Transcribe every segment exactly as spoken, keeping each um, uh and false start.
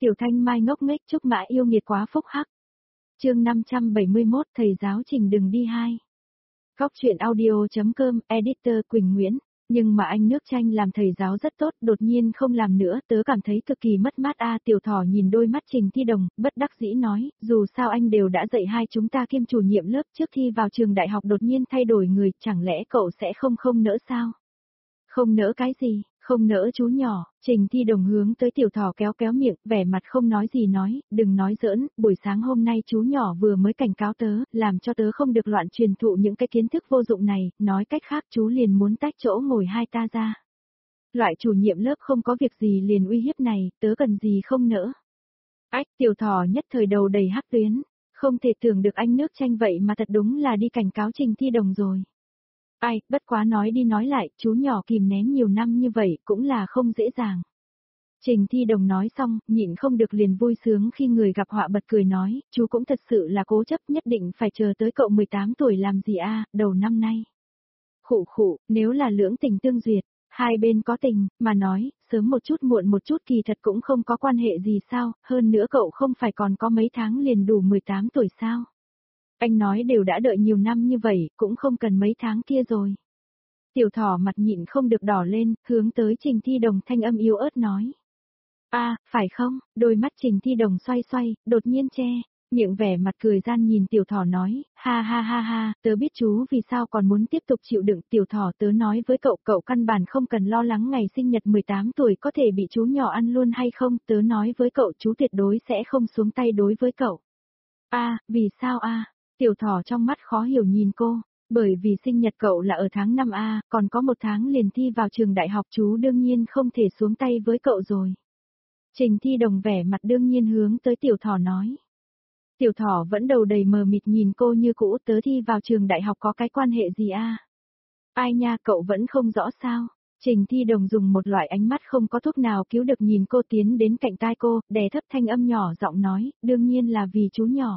Tiểu Thanh Mai ngốc nghếch chúc mã yêu nghiệt quá phúc hắc. Chương năm trăm bảy mươi mốt thầy giáo Trình đừng đi hai. Góc truyện audio.com, editor Quỳnh Nguyễn. Nhưng mà anh nước Chanh làm thầy giáo rất tốt, đột nhiên không làm nữa, tớ cảm thấy cực kỳ mất mát a. Tiểu Thỏ nhìn đôi mắt Trình Thi Đồng, bất đắc dĩ nói, dù sao anh đều đã dạy hai chúng ta kiêm chủ nhiệm lớp, trước thi vào trường đại học đột nhiên thay đổi người, chẳng lẽ cậu sẽ không không nỡ sao? Không nỡ cái gì? Không nỡ chú nhỏ. Trình Thi Đồng hướng tới Tiểu Thỏ kéo kéo miệng, vẻ mặt không nói gì nói, đừng nói giỡn, buổi sáng hôm nay chú nhỏ vừa mới cảnh cáo tớ, làm cho tớ không được loạn truyền thụ những cái kiến thức vô dụng này, nói cách khác chú liền muốn tách chỗ ngồi hai ta ra. Loại chủ nhiệm lớp không có việc gì liền uy hiếp này, tớ cần gì không nỡ. Ách, Tiểu Thỏ nhất thời đầu đầy hắc tuyến, không thể tưởng được anh nước Chanh vậy mà thật đúng là đi cảnh cáo Trình Thi Đồng rồi. Ai, bất quá nói đi nói lại, chú nhỏ kìm nén nhiều năm như vậy cũng là không dễ dàng. Trình Thi Đồng nói xong, nhịn không được liền vui sướng khi người gặp họa bật cười nói, chú cũng thật sự là cố chấp nhất định phải chờ tới cậu mười tám tuổi làm gì a, đầu năm nay. Khụ khụ, nếu là lưỡng tình tương duyệt, hai bên có tình, mà nói, sớm một chút muộn một chút kỳ thật cũng không có quan hệ gì sao, hơn nữa cậu không phải còn có mấy tháng liền đủ mười tám tuổi sao. Anh nói đều đã đợi nhiều năm như vậy, cũng không cần mấy tháng kia rồi. Tiểu Thỏ mặt nhịn không được đỏ lên, hướng tới Trình Thi Đồng thanh âm yếu ớt nói. A, à, phải không? Đôi mắt Trình Thi Đồng xoay xoay, đột nhiên che, miệng vẻ mặt cười gian nhìn Tiểu Thỏ nói, ha ha ha ha, tớ biết chú vì sao còn muốn tiếp tục chịu đựng. Tiểu Thỏ tớ nói với cậu, cậu căn bản không cần lo lắng ngày sinh nhật mười tám tuổi có thể bị chú nhỏ ăn luôn hay không, tớ nói với cậu chú tuyệt đối sẽ không xuống tay đối với cậu. A, à, vì sao a? À? Tiểu Thỏ trong mắt khó hiểu nhìn cô, bởi vì sinh nhật cậu là ở tháng năm a, còn có một tháng liền thi vào trường đại học, chú đương nhiên không thể xuống tay với cậu rồi. Trình Thi Đồng vẻ mặt đương nhiên hướng tới Tiểu Thỏ nói. Tiểu Thỏ vẫn đầu đầy mờ mịt nhìn cô như cũ, tớ thi vào trường đại học có cái quan hệ gì a? À? Ai nha, cậu vẫn không rõ sao? Trình Thi Đồng dùng một loại ánh mắt không có thuốc nào cứu được nhìn cô tiến đến cạnh tai cô, đè thấp thanh âm nhỏ giọng nói, đương nhiên là vì chú nhỏ.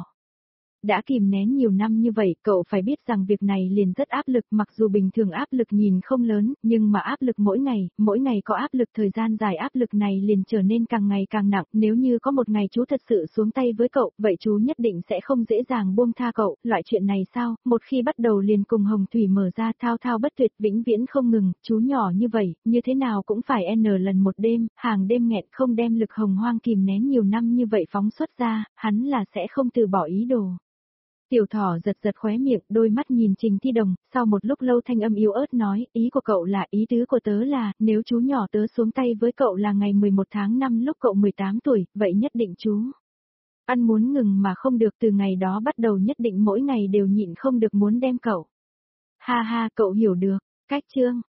Đã kìm nén nhiều năm như vậy, cậu phải biết rằng việc này liền rất áp lực, mặc dù bình thường áp lực nhìn không lớn, nhưng mà áp lực mỗi ngày, mỗi ngày có áp lực thời gian dài, áp lực này liền trở nên càng ngày càng nặng, nếu như có một ngày chú thật sự xuống tay với cậu, vậy chú nhất định sẽ không dễ dàng buông tha cậu, loại chuyện này sao, một khi bắt đầu liền cùng Hồng Thủy mở ra thao thao bất tuyệt vĩnh viễn không ngừng, chú nhỏ như vậy, như thế nào cũng phải n lần một đêm, hàng đêm nghẹn không đem lực hồng hoang kìm nén nhiều năm như vậy phóng xuất ra, hắn là sẽ không từ bỏ ý đồ. Tiểu Thỏ giật giật khóe miệng, đôi mắt nhìn Trình Thi Đồng, sau một lúc lâu thanh âm yếu ớt nói, ý của cậu là, ý tứ của tớ là, nếu chú nhỏ tớ xuống tay với cậu là ngày mười một tháng năm lúc cậu mười tám tuổi, vậy nhất định chú ăn muốn ngừng mà không được, từ ngày đó bắt đầu nhất định mỗi ngày đều nhịn không được muốn đem cậu. Ha ha, cậu hiểu được, cách chương.